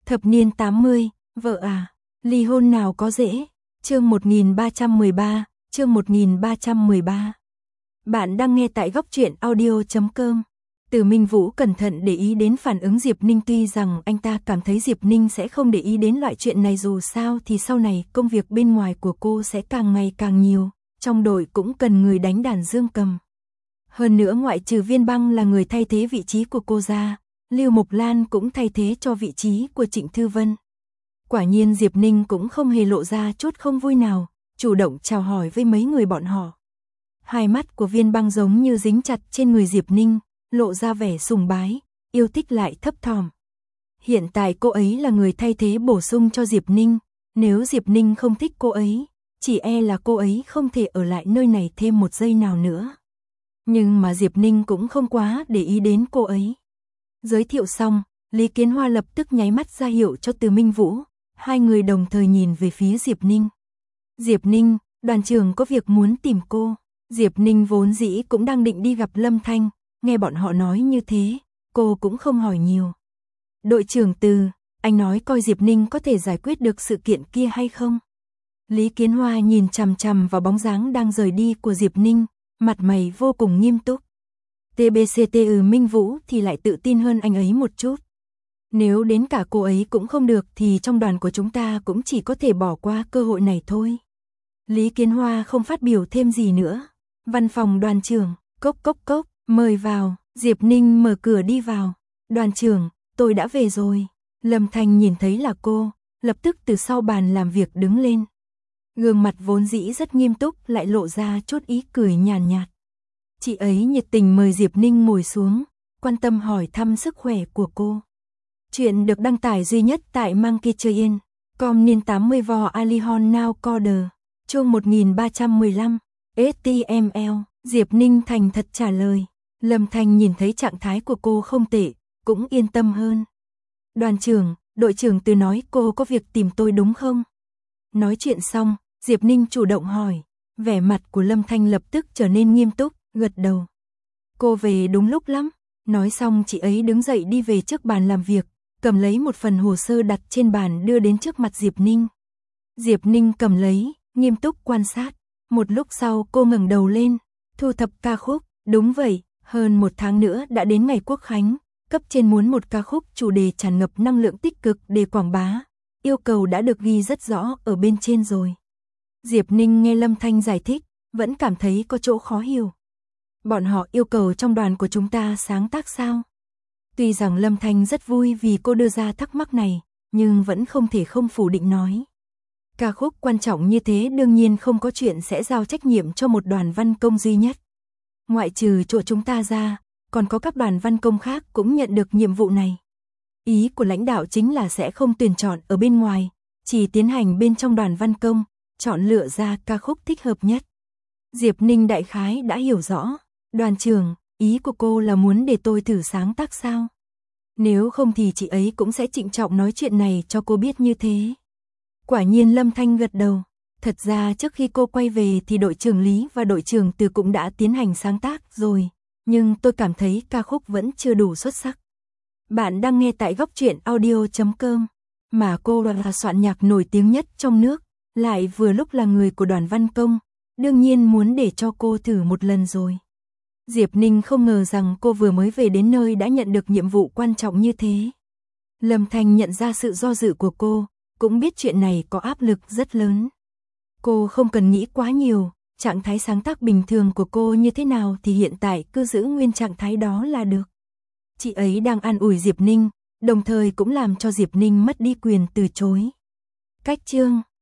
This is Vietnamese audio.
Thập niên 80, vợ à, ly hôn nào có dễ. Chương 1313, chương 1313. Bạn đang nghe tại góc truyện audio.com. Từ Minh Vũ cẩn thận để ý đến phản ứng Diệp Ninh, tuy rằng anh ta cảm thấy Diệp Ninh sẽ không để ý đến loại chuyện này, dù sao thì sau này công việc bên ngoài của cô sẽ càng ngày càng nhiều, trong đội cũng cần người đánh đàn dương cầm. Hơn nữa ngoại trừ Viên Băng là người thay thế vị trí của cô ra, Lưu Mộc Lan cũng thay thế cho vị trí của Trịnh Thư Vân. Quả nhiên Diệp Ninh cũng không hề lộ ra chút không vui nào, chủ động chào hỏi với mấy người bọn họ. Hai mắt của Viên Băng giống như dính chặt trên người Diệp Ninh, lộ ra vẻ sùng bái, yêu thích lại thấp thỏm. Hiện tại cô ấy là người thay thế bổ sung cho Diệp Ninh, nếu Diệp Ninh không thích cô ấy, chỉ e là cô ấy không thể ở lại nơi này thêm một giây nào nữa. Nhưng mà Diệp Ninh cũng không quá để ý đến cô ấy. Giới thiệu xong, Lý Kiến Hoa lập tức nháy mắt ra hiệu cho Từ Minh Vũ, hai người đồng thời nhìn về phía Diệp Ninh. Diệp Ninh, đoàn trưởng có việc muốn tìm cô. Diệp Ninh vốn dĩ cũng đang định đi gặp Lâm Thanh, nghe bọn họ nói như thế, cô cũng không hỏi nhiều. Đội trưởng Từ, anh nói coi Diệp Ninh có thể giải quyết được sự kiện kia hay không? Lý Kiến Hoa nhìn chằm chằm vào bóng dáng đang rời đi của Diệp Ninh, mặt mày vô cùng nghiêm túc. TBCTU Minh Vũ thì lại tự tin hơn anh ấy một chút. Nếu đến cả cô ấy cũng không được thì trong đoàn của chúng ta cũng chỉ có thể bỏ qua cơ hội này thôi. Lý Kiến Hoa không phát biểu thêm gì nữa. Văn phòng đoàn trưởng, cốc cốc cốc, mời vào. Diệp Ninh mở cửa đi vào. Đoàn trưởng, tôi đã về rồi. Lâm Thanh nhìn thấy là cô, lập tức từ sau bàn làm việc đứng lên. Gương mặt vốn dĩ rất nghiêm túc lại lộ ra chút ý cười nhàn nhạt. Chị ấy nhiệt tình mời Diệp Ninh ngồi xuống, quan tâm hỏi thăm sức khỏe của cô. Chuyện được đăng tải duy nhất tại Monkey.com niên 80 vò Alihon Now Coder, chương 1315, HTML, Diệp Ninh thành thật trả lời. Lâm Thanh nhìn thấy trạng thái của cô không tệ, cũng yên tâm hơn. Đoàn trưởng, đội trưởng Từ nói cô có việc tìm tôi đúng không? Nói chuyện xong, Diệp Ninh chủ động hỏi, vẻ mặt của Lâm Thanh lập tức trở nên nghiêm túc, gật đầu. Cô về đúng lúc lắm. Nói xong chị ấy đứng dậy đi về trước bàn làm việc, cầm lấy một phần hồ sơ đặt trên bàn đưa đến trước mặt Diệp Ninh. Diệp Ninh cầm lấy, nghiêm túc quan sát. Một lúc sau cô ngẩng đầu lên, thu thập ca khúc. Đúng vậy, hơn một tháng nữa đã đến ngày Quốc Khánh, cấp trên muốn một ca khúc chủ đề tràn ngập năng lượng tích cực để quảng bá. Yêu cầu đã được ghi rất rõ ở bên trên rồi. Diệp Ninh nghe Lâm Thanh giải thích, vẫn cảm thấy có chỗ khó hiểu. Bọn họ yêu cầu trong đoàn của chúng ta sáng tác sao? Tuy rằng Lâm Thanh rất vui vì cô đưa ra thắc mắc này, nhưng vẫn không thể không phủ định nói. Ca khúc quan trọng như thế đương nhiên không có chuyện sẽ giao trách nhiệm cho một đoàn văn công duy nhất. Ngoại trừ chỗ chúng ta ra, còn có các đoàn văn công khác cũng nhận được nhiệm vụ này. Ý của lãnh đạo chính là sẽ không tuyển chọn ở bên ngoài, chỉ tiến hành bên trong đoàn văn công, chọn lựa ra ca khúc thích hợp nhất. Diệp Ninh đại khái đã hiểu rõ. Đoàn trưởng, ý của cô là muốn để tôi thử sáng tác sao? Nếu không thì chị ấy cũng sẽ trịnh trọng nói chuyện này cho cô biết như thế. Quả nhiên Lâm Thanh gật đầu. Thật ra trước khi cô quay về thì đội trưởng Lý và đội trưởng Từ cũng đã tiến hành sáng tác rồi, nhưng tôi cảm thấy ca khúc vẫn chưa đủ xuất sắc. Bạn đang nghe tại góc truyện audio.com, mà cô là soạn nhạc nổi tiếng nhất trong nước, lại vừa lúc là người của đoàn văn công, đương nhiên muốn để cho cô thử một lần rồi. Diệp Ninh không ngờ rằng cô vừa mới về đến nơi đã nhận được nhiệm vụ quan trọng như thế. Lâm Thanh nhận ra sự do dự của cô, cũng biết chuyện này có áp lực rất lớn. Cô không cần nghĩ quá nhiều, trạng thái sáng tác bình thường của cô như thế nào thì hiện tại cứ giữ nguyên trạng thái đó là được. Chị ấy đang an ủi Diệp Ninh, đồng thời cũng làm cho Diệp Ninh mất đi quyền từ chối. Cách chương